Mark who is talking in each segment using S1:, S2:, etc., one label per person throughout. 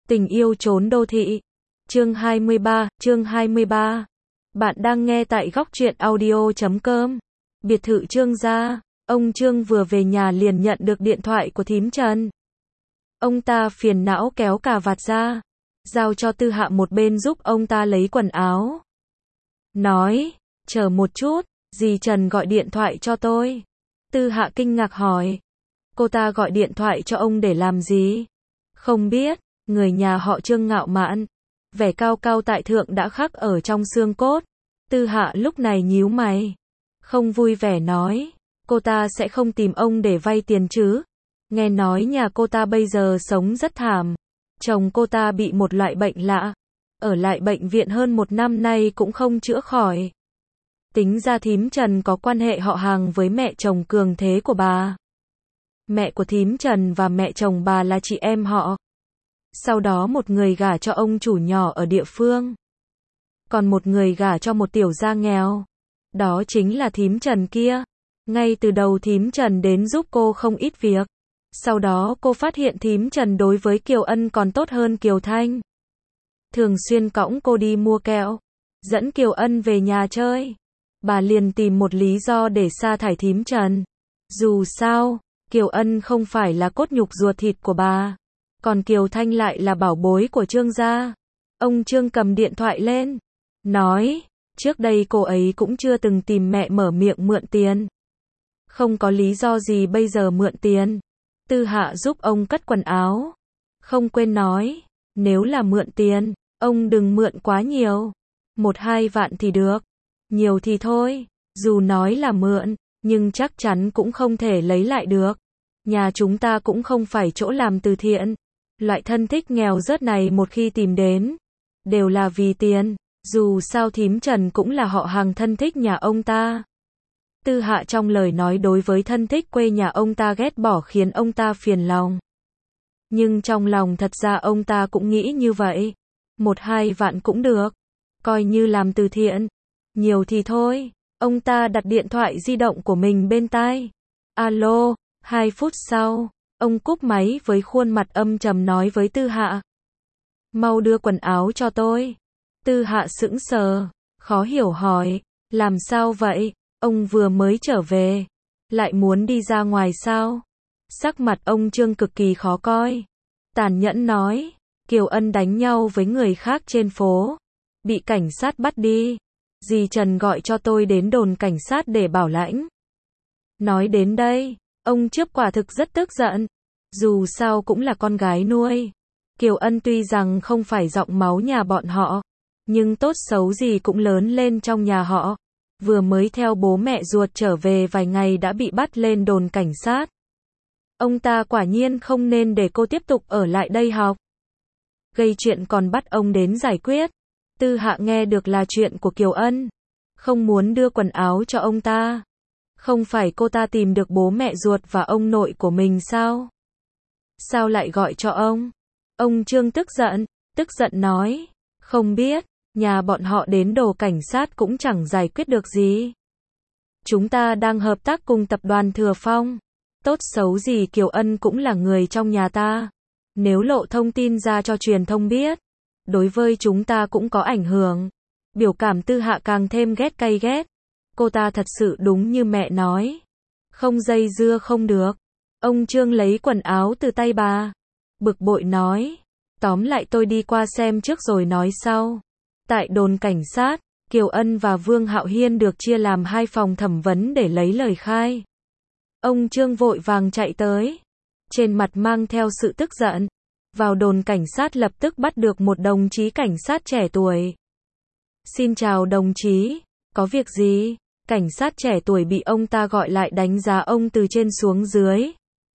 S1: Tình yêu trốn đô thị. Chương 23. Bạn đang nghe tại góc truyện audio.com. Biệt thự Trương gia. Ông Trương vừa về nhà liền nhận được điện thoại của thím Trần. Ông ta phiền não kéo cà vạt ra, giao cho Tư Hạ một bên giúp ông ta lấy quần áo. Nói, chờ một chút, dì Trần gọi điện thoại cho tôi. Tư Hạ kinh ngạc hỏi, cô ta gọi điện thoại cho ông để làm gì? Không biết, người nhà họ Trương ngạo mạn, vẻ cao cao tại thượng đã khắc ở trong xương cốt. Tư Hạ lúc này nhíu mày, không vui vẻ nói, cô ta sẽ không tìm ông để vay tiền chứ? Nghe nói nhà cô ta bây giờ sống rất thảm, chồng cô ta bị một loại bệnh lạ, ở lại bệnh viện hơn 1 năm nay cũng không chữa khỏi. Tính ra thím Trần có quan hệ họ hàng với mẹ chồng cường thế của bà. Mẹ của thím Trần và mẹ chồng bà là chị em họ. Sau đó một người gả cho ông chủ nhỏ ở địa phương, còn một người gả cho một tiểu gia nghèo. Đó chính là thím Trần kia. Ngay từ đầu thím Trần đến giúp cô không ít việc. Sau đó cô phát hiện thím Trần đối với Kiều Ân còn tốt hơn Kiều Thanh. Thường xuyên cõng cô đi mua kẹo, dẫn Kiều Ân về nhà chơi. Bà liền tìm một lý do để sa thải thím Trần. Dù sao, Kiều Ân không phải là cốt nhục ruột thịt của bà, còn Kiều Thanh lại là bảo bối của Trương gia. Ông Trương cầm điện thoại lên, nói, trước đây cô ấy cũng chưa từng tìm mẹ mở miệng mượn tiền. Không có lý do gì bây giờ mượn tiền. Tư Hạ giúp ông cất quần áo, không quên nói, nếu là mượn tiền, ông đừng mượn quá nhiều. 1-2 vạn thì được, nhiều thì thôi. Dù nói là mượn, nhưng chắc chắn cũng không thể lấy lại được. Nhà chúng ta cũng không phải chỗ làm từ thiện. Loại thân thích nghèo rớt này một khi tìm đến, đều là vì tiền. Dù sao thím Trần cũng là họ hàng thân thích nhà ông ta. Tư Hạ trong lời nói đối với thân thích quê nhà ông ta ghét bỏ khiến ông ta phiền lòng. Nhưng trong lòng thật ra ông ta cũng nghĩ như vậy. 1-2 vạn cũng được, coi như làm từ thiện. Nhiều thì thôi. Ông ta đặt điện thoại di động của mình bên tai. Alo. 2 phút sau, ông cúp máy với khuôn mặt âm trầm nói với Tư Hạ, mau đưa quần áo cho tôi. Tư Hạ sững sờ, khó hiểu hỏi, làm sao vậy? Ông vừa mới trở về, lại muốn đi ra ngoài sao? Sắc mặt ông Trương cực kỳ khó coi, tàn nhẫn nói, Kiều Ân đánh nhau với người khác trên phố, bị cảnh sát bắt đi. Dì Trần gọi cho tôi đến đồn cảnh sát để bảo lãnh. Nói đến đây, ông Trước quả thực rất tức giận. Dù sao cũng là con gái nuôi. Kiều Ân tuy rằng không phải giọng máu nhà bọn họ, nhưng tốt xấu gì cũng lớn lên trong nhà họ. Vừa mới theo bố mẹ ruột trở về vài ngày đã bị bắt lên đồn cảnh sát. Ông ta quả nhiên không nên để cô tiếp tục ở lại đây học. Gây chuyện còn bắt ông đến giải quyết. Tư Hạ nghe được là chuyện của Kiều Ân, không muốn đưa quần áo cho ông ta. Không phải cô ta tìm được bố mẹ ruột và ông nội của mình sao? Sao lại gọi cho ông? Ông Trương tức giận nói, không biết, nhà bọn họ đến đồn cảnh sát cũng chẳng giải quyết được gì. Chúng ta đang hợp tác cùng tập đoàn Thừa Phong. Tốt xấu gì Kiều Ân cũng là người trong nhà ta. Nếu lộ thông tin ra cho truyền thông biết, đối với chúng ta cũng có ảnh hưởng. Biểu cảm Tư Hạ càng thêm cay ghét. Cô ta thật sự đúng như mẹ nói, không dây dưa không được. Ông Trương lấy quần áo từ tay bà, bực bội nói, tóm lại tôi đi qua xem trước rồi nói sau. Tại đồn cảnh sát, Kiều Ân và Vương Hạo Hiên được chia làm 2 phòng thẩm vấn để lấy lời khai. Ông Trương vội vàng chạy tới, trên mặt mang theo sự tức giận. Vào đồn cảnh sát lập tức bắt được một đồng chí cảnh sát trẻ tuổi. Xin chào đồng chí, có việc gì? Cảnh sát trẻ tuổi bị ông ta gọi lại đánh giá ông từ trên xuống dưới.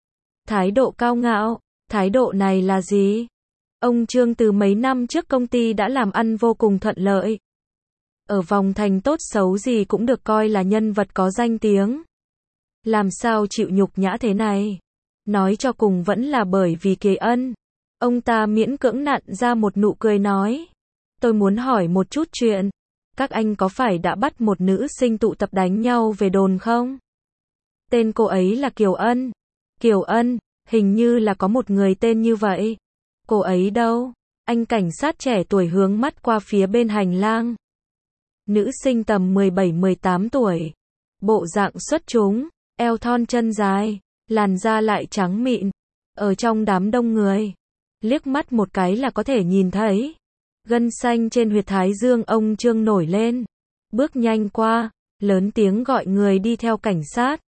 S1: Thái độ cao ngạo, thái độ này là gì? Ông Trương từ mấy năm trước công ty đã làm ăn vô cùng thuận lợi. Ở vòng thành tốt xấu gì cũng được coi là nhân vật có danh tiếng. Làm sao chịu nhục nhã thế này? Nói cho cùng vẫn là bởi vì Kiều Ân. Ông ta miễn cưỡng nặn ra một nụ cười nói, tôi muốn hỏi một chút chuyện. Các anh có phải đã bắt một nữ sinh tụ tập đánh nhau về đồn không? Tên cô ấy là Kiều Ân. Kiều Ân, hình như là có một người tên như vậy. Cô ấy đâu? Anh cảnh sát trẻ tuổi hướng mắt qua phía bên hành lang. Nữ sinh tầm 17-18 tuổi. Bộ dạng xuất chúng, eo thon chân dài, làn da lại trắng mịn. Ở trong đám đông người, liếc mắt một cái là có thể nhìn thấy. Gân xanh trên huyệt thái dương ông Trương nổi lên. Bước nhanh qua, lớn tiếng gọi người đi theo cảnh sát.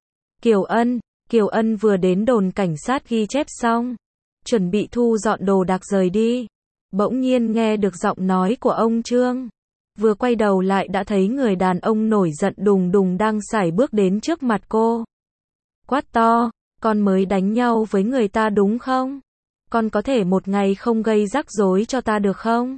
S1: Kiều Ân vừa đến đồn cảnh sát ghi chép xong, chuẩn bị thu dọn đồ đạc rời đi. Bỗng nhiên nghe được giọng nói của ông Trương. Vừa quay đầu lại đã thấy người đàn ông nổi giận đùng đùng đang sải bước đến trước mặt cô. Quát to, con mới đánh nhau với người ta đúng không? Con có thể một ngày không gây rắc rối cho ta được không?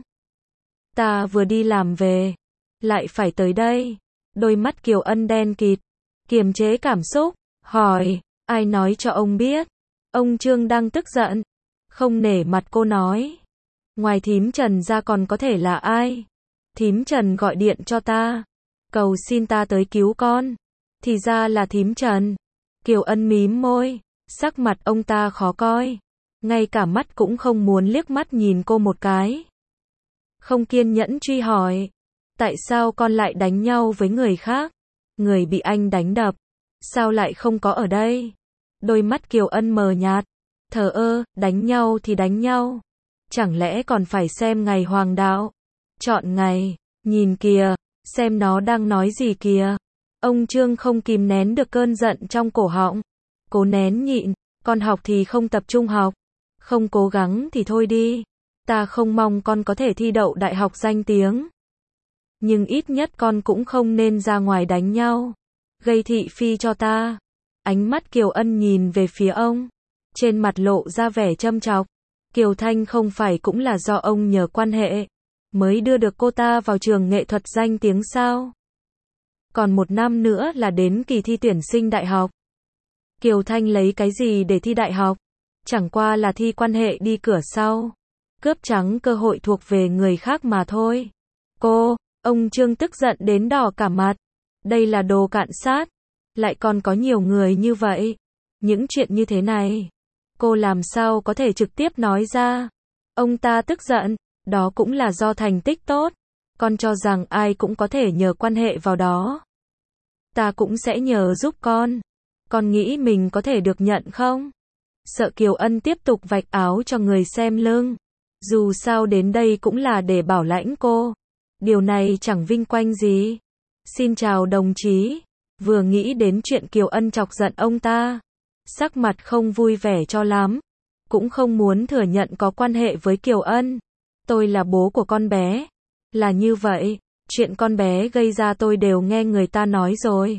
S1: Ta vừa đi làm về, lại phải tới đây. Đôi mắt Kiều Ân đen kịt, kiềm chế cảm xúc, hỏi, ai nói cho ông biết? Ông Trương đang tức giận, không nể mặt cô nói. Ngoài thím Trần ra còn có thể là ai? Thím Trần gọi điện cho ta, cầu xin ta tới cứu con. Thì ra là thím Trần. Kiều Ân mím môi, sắc mặt ông ta khó coi. Ngay cả mắt cũng không muốn liếc mắt nhìn cô một cái. Không kiên nhẫn truy hỏi. Tại sao con lại đánh nhau với người khác? Người bị anh đánh đập, sao lại không có ở đây? Đôi mắt Kiều Ân mờ nhạt, thờ ơ, đánh nhau thì đánh nhau. Chẳng lẽ còn phải xem ngày hoàng đạo? Chọn ngày, nhìn kìa, xem nó đang nói gì kìa. Ông Trương không kìm nén được cơn giận trong cổ họng. Cố nén nhịn, con học thì không tập trung học. Không cố gắng thì thôi đi. Ta không mong con có thể thi đậu đại học danh tiếng. Nhưng ít nhất con cũng không nên ra ngoài đánh nhau. Gây thị phi cho ta. Ánh mắt Kiều Ân nhìn về phía ông. Trên mặt lộ ra vẻ châm chọc. Kiều Thanh không phải cũng là do ông nhờ quan hệ mới đưa được cô ta vào trường nghệ thuật danh tiếng sao? Còn một năm nữa là đến kỳ thi tuyển sinh đại học. Kiều Thanh lấy cái gì để thi đại học? Chẳng qua là thi quan hệ đi cửa sau. Cướp trắng cơ hội thuộc về người khác mà thôi. Ông Trương tức giận đến đỏ cả mặt. Đây là đồ cạn sát. Lại còn có nhiều người như vậy. Những chuyện như thế này, cô làm sao có thể trực tiếp nói ra? Ông ta tức giận. Đó cũng là do thành tích tốt. Con cho rằng ai cũng có thể nhờ quan hệ vào đó. Ta cũng sẽ nhờ giúp con. Con nghĩ mình có thể được nhận không? Sợ Kiều Ân tiếp tục vạch áo cho người xem lưng. Dù sao đến đây cũng là để bảo lãnh cô. Điều này chẳng vinh quang gì. Xin chào đồng chí. Vừa nghĩ đến chuyện Kiều Ân chọc giận ông ta, sắc mặt không vui vẻ cho lắm. Cũng không muốn thừa nhận có quan hệ với Kiều Ân. Tôi là bố của con bé. Là như vậy, chuyện con bé gây ra tôi đều nghe người ta nói rồi.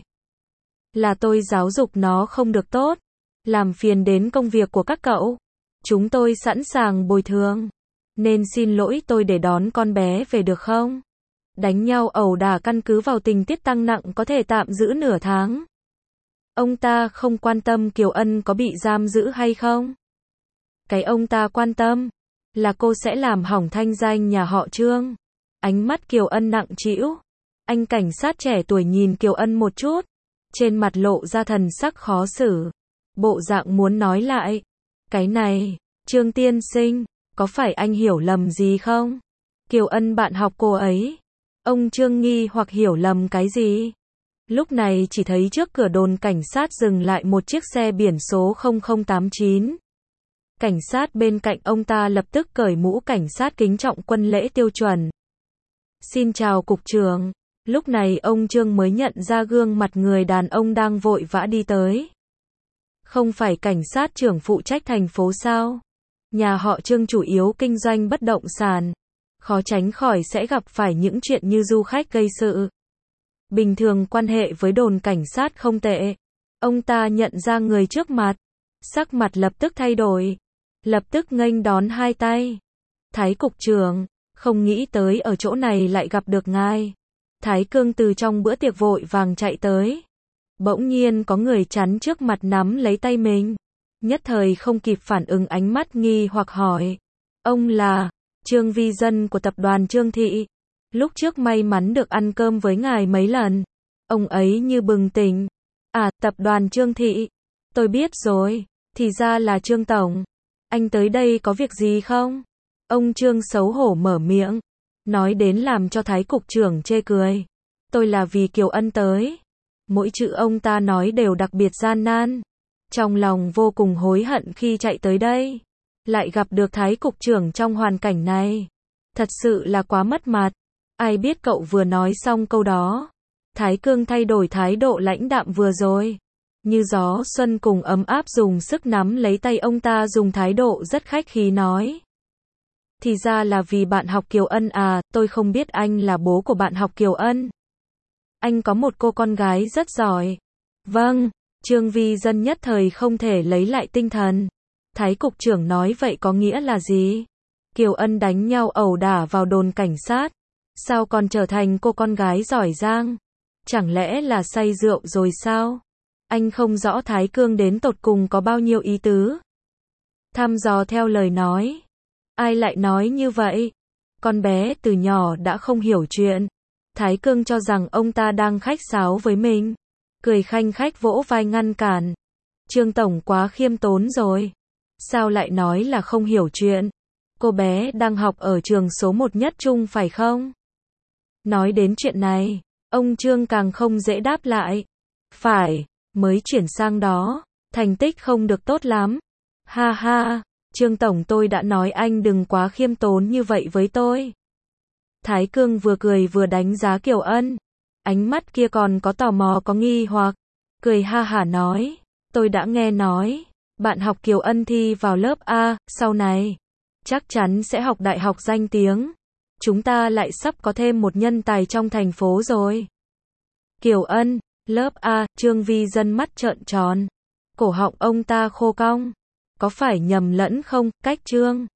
S1: Là tôi giáo dục nó không được tốt, làm phiền đến công việc của các cậu. Chúng tôi sẵn sàng bồi thường. Nên xin lỗi tôi để đón con bé về được không? Đánh nhau ẩu đả căn cứ vào tình tiết tăng nặng có thể tạm giữ nửa tháng. Ông ta không quan tâm Kiều Ân có bị giam giữ hay không. Cái ông ta quan tâm là cô sẽ làm hỏng thanh danh nhà họ Trương. Ánh mắt Kiều Ân nặng trĩu. Anh cảnh sát trẻ tuổi nhìn Kiều Ân một chút. Trên mặt lộ ra thần sắc khó xử. Bộ dạng muốn nói lại. Cái này, Trương tiên sinh, có phải anh hiểu lầm gì không? Kiều Ân bạn học cô ấy. Ông Trương nghi hoặc hiểu lầm cái gì? Lúc này chỉ thấy trước cửa đồn cảnh sát dừng lại một chiếc xe biển số 0089. Cảnh sát bên cạnh ông ta lập tức cởi mũ cảnh sát kính trọng quân lễ tiêu chuẩn. Xin chào cục trưởng. Lúc này ông Trương mới nhận ra gương mặt người đàn ông đang vội vã đi tới. Không phải cảnh sát trưởng phụ trách thành phố sao? Nhà họ Trương chủ yếu kinh doanh bất động sản. Khó tránh khỏi sẽ gặp phải những chuyện như du khách gây sự. Bình thường quan hệ với đồn cảnh sát không tệ. Ông ta nhận ra người trước mặt. Sắc mặt lập tức thay đổi. Lập tức nghênh đón hai tay. Thái cục trưởng, không nghĩ tới ở chỗ này lại gặp được ngài. Thái Cương từ trong bữa tiệc vội vàng chạy tới. Bỗng nhiên có người chắn trước mặt nắm lấy tay mình. Nhất thời không kịp phản ứng ánh mắt nghi hoặc hỏi. Ông là Trương Vi Dân của tập đoàn Trương Thị. Lúc trước may mắn được ăn cơm với ngài mấy lần. Ông ấy như bừng tỉnh. À, tập đoàn Trương Thị. Tôi biết rồi. Thì ra là Trương Tổng. Anh tới đây có việc gì không? Ông Trương xấu hổ mở miệng, nói đến làm cho Thái cục trưởng chê cười. Tôi là vì Kiều Ân tới. Mỗi chữ ông ta nói đều đặc biệt gian nan. Trong lòng vô cùng hối hận khi chạy tới đây. Lại gặp được Thái cục trưởng trong hoàn cảnh này. Thật sự là quá mất mặt. Ai biết cậu vừa nói xong câu đó. Thái Cương thay đổi thái độ lãnh đạm vừa rồi. Như gió xuân cùng ấm áp dùng sức nắm lấy tay ông ta dùng thái độ rất khách khí nói. Thì ra là vì bạn học Kiều Ân à, tôi không biết anh là bố của bạn học Kiều Ân. Anh có một cô con gái rất giỏi. Vâng, Trương Vi Dân nhất thời không thể lấy lại tinh thần. Thái cục trưởng nói vậy có nghĩa là gì? Kiều Ân đánh nhau ẩu đả vào đồn cảnh sát. Sao còn trở thành cô con gái giỏi giang? Chẳng lẽ là say rượu rồi sao? Anh không rõ Thái Cương đến tột cùng có bao nhiêu ý tứ. Thăm dò theo lời nói. Ai lại nói như vậy? Con bé từ nhỏ đã không hiểu chuyện. Thái Cương cho rằng ông ta đang khách sáo với mình. Cười khanh khách vỗ vai ngăn cản. Trương Tổng quá khiêm tốn rồi. Sao lại nói là không hiểu chuyện? Cô bé đang học ở trường số 1 nhất trung phải không? Nói đến chuyện này, ông Trương càng không dễ đáp lại. Phải, mới chuyển sang đó, thành tích không được tốt lắm. Ha ha, Trương Tổng tôi đã nói anh đừng quá khiêm tốn như vậy với tôi. Thái Cương vừa cười vừa đánh giá Kiều Ân. Ánh mắt kia còn có tò mò có nghi hoặc. Cười ha hả nói, tôi đã nghe nói, bạn học Kiều Ân thi vào lớp A, sau này, chắc chắn sẽ học đại học danh tiếng. Chúng ta lại sắp có thêm một nhân tài trong thành phố rồi. Kiều Ân, lớp A, Trương Vi Dân mắt trợn tròn. Cổ họng ông ta khô cong. Có phải nhầm lẫn không, cách Trương?